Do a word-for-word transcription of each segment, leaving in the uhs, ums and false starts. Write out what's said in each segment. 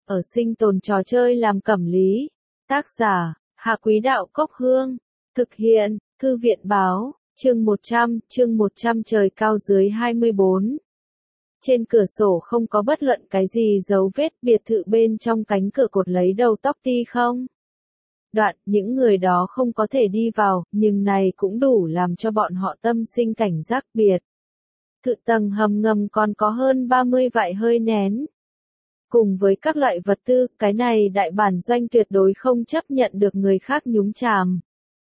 ở sinh tồn trò chơi làm cẩm lý. Tác giả, Hạ Quý Đạo Cốc Hương. Thực hiện, Thư viện Báo, chương một trăm, chương một trăm trời cao dưới hai mươi bốn. Trên cửa sổ không có bất luận cái gì dấu vết, biệt thự bên trong cánh cửa cột lấy đầu tóc ti không. Đoạn, những người đó không có thể đi vào, nhưng này cũng đủ làm cho bọn họ tâm sinh cảnh giác biệt. Thự tầng hầm ngầm còn có hơn ba mươi vại hơi nén. Cùng với các loại vật tư, cái này đại bản doanh tuyệt đối không chấp nhận được người khác nhúng chàm.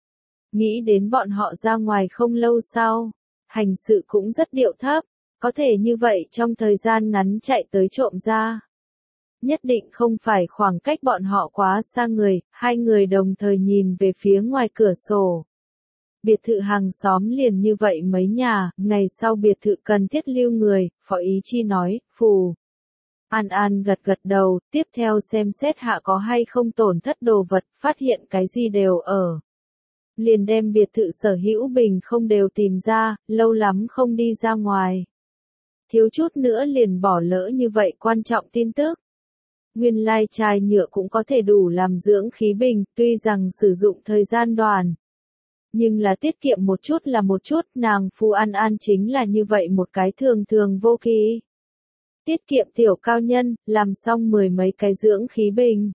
Nghĩ đến bọn họ ra ngoài không lâu sau, hành sự cũng rất điệu thấp, có thể như vậy trong thời gian ngắn chạy tới trộm ra. Nhất định không phải khoảng cách bọn họ quá xa người, hai người đồng thời nhìn về phía ngoài cửa sổ. Biệt thự hàng xóm liền như vậy mấy nhà, ngày sau biệt thự cần thiết lưu người, Phó Ý Chi nói, phù. An An gật gật đầu, tiếp theo xem xét hạ có hay không tổn thất đồ vật, phát hiện cái gì đều ở. Liền đem biệt thự sở hữu bình không đều tìm ra, lâu lắm không đi ra ngoài. Thiếu chút nữa liền bỏ lỡ như vậy quan trọng tin tức. Nguyên lai chai nhựa cũng có thể đủ làm dưỡng khí bình, tuy rằng sử dụng thời gian đoàn. Nhưng là tiết kiệm một chút là một chút, nàng Phu An An chính là như vậy một cái thường thường vô kỳ. Tiết kiệm tiểu cao nhân, làm xong mười mấy cái dưỡng khí bình.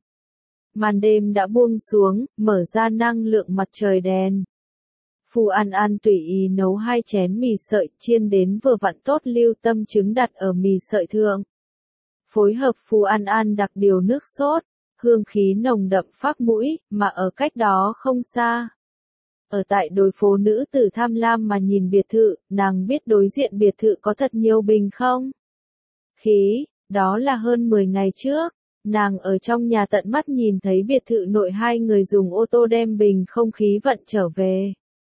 Màn đêm đã buông xuống, mở ra năng lượng mặt trời đèn. Phu An An tùy ý nấu hai chén mì sợi, chiên đến vừa vặn tốt, lưu tâm trứng đặt ở mì sợi thượng. Phối hợp Phu An An đặc điều nước sốt, hương khí nồng đậm phác mũi, mà ở cách đó không xa. Ở tại đồi phố nữ tử tham lam mà nhìn biệt thự, nàng biết đối diện biệt thự có thật nhiều bình không? Khí, đó là hơn mười ngày trước, nàng ở trong nhà tận mắt nhìn thấy biệt thự nội hai người dùng ô tô đem bình không khí vận trở về.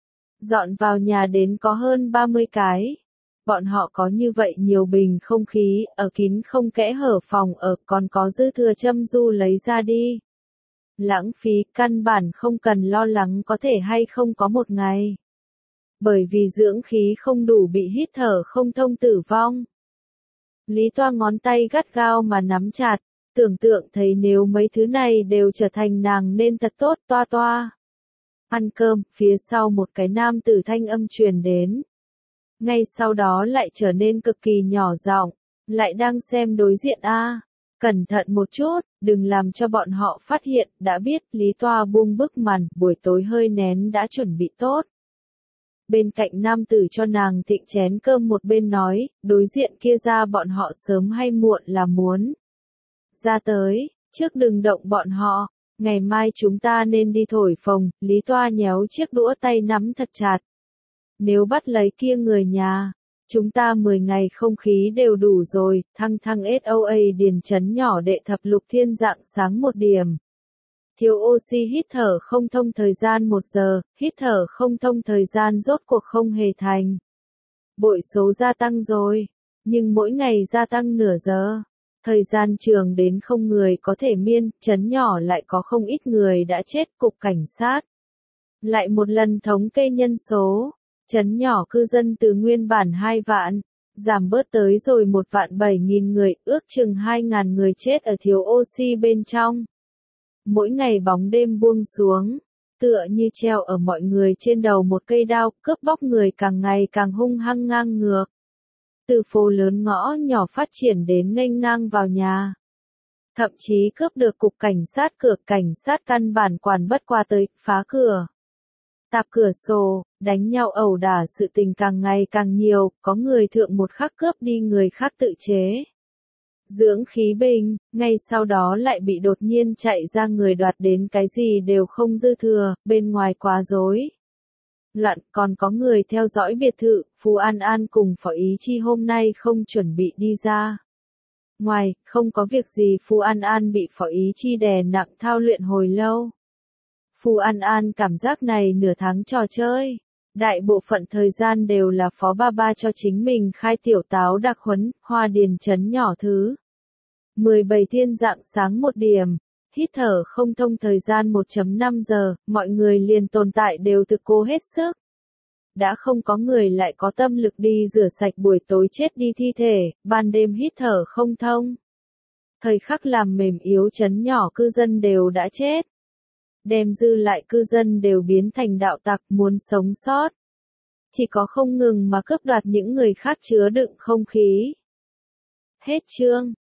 Dọn vào nhà đến có hơn ba mươi cái. Bọn họ có như vậy nhiều bình không khí, ở kín không kẽ hở phòng ở, còn có dư thừa châm du lấy ra đi. Lãng phí, căn bản không cần lo lắng có thể hay không có một ngày. Bởi vì dưỡng khí không đủ bị hít thở không thông tử vong. Lý Toa ngón tay gắt gao mà nắm chặt, tưởng tượng thấy nếu mấy thứ này đều trở thành nàng nên thật tốt. Toa Toa. Ăn cơm, phía sau một cái nam tử thanh âm truyền đến. Ngay sau đó lại trở nên cực kỳ nhỏ giọng, lại đang xem đối diện a. Cẩn thận một chút, đừng làm cho bọn họ phát hiện, đã biết. Lý Toa buông bức màn, buổi tối hơi nén đã chuẩn bị tốt. Bên cạnh nam tử cho nàng thịnh chén cơm một bên nói, đối diện kia ra bọn họ sớm hay muộn là muốn ra tới, trước đừng động bọn họ, ngày mai chúng ta nên đi thổi phồng. Lý Toa nhéo chiếc đũa tay nắm thật chặt. Nếu bắt lấy kia người nhà, chúng ta mười ngày không khí đều đủ rồi. Thăng thăng ét o a điền chấn nhỏ đệ thập lục thiên dạng sáng một điểm. Thiếu oxy hít thở không thông thời gian một giờ, hít thở không thông thời gian rốt cuộc không hề thành. Bội số gia tăng rồi, nhưng mỗi ngày gia tăng nửa giờ. Thời gian trường đến không người có thể miên, chấn nhỏ lại có không ít người đã chết. Cục cảnh sát lại một lần thống kê nhân số. Chấn nhỏ cư dân từ nguyên bản hai vạn, giảm bớt tới rồi một vạn bảy nghìn người, ước chừng hai ngàn người chết ở thiếu oxy bên trong. Mỗi ngày bóng đêm buông xuống, tựa như treo ở mọi người trên đầu một cây đao, cướp bóc người càng ngày càng hung hăng ngang ngược. Từ phố lớn ngõ nhỏ phát triển đến nghênh ngang vào nhà. Thậm chí cướp được cục cảnh sát, cửa cảnh sát căn bản quản bất qua tới, phá cửa, tạp cửa sổ, đánh nhau ẩu đả, sự tình càng ngày càng nhiều, có người thượng một khắc cướp đi người khác tự chế dưỡng khí bình, ngay sau đó lại bị đột nhiên chạy ra người đoạt đến cái gì đều không dư thừa, bên ngoài quá rối loạn. Còn có người theo dõi biệt thự. Phu An An cùng Phó Ý Chi hôm nay không chuẩn bị đi ra ngoài, không có việc gì. Phu An An bị Phó Ý Chi đè nặng thao luyện hồi lâu. Phu An An cảm giác này nửa tháng trò chơi, đại bộ phận thời gian đều là Phó Ba Ba cho chính mình khai tiểu táo đặc huấn. Hoa điền chấn nhỏ thứ mười bảy thiên dạng sáng một điểm, hít thở không thông thời gian một phẩy năm giờ, mọi người liền tồn tại đều thực cố hết sức. Đã không có người lại có tâm lực đi rửa sạch buổi tối chết đi thi thể, ban đêm hít thở không thông Thời khắc làm mềm yếu trấn nhỏ cư dân đều đã chết. Đem dư lại cư dân đều biến thành đạo tặc muốn sống sót. Chỉ có không ngừng mà cướp đoạt những người khác chứa đựng không khí. Hết chương.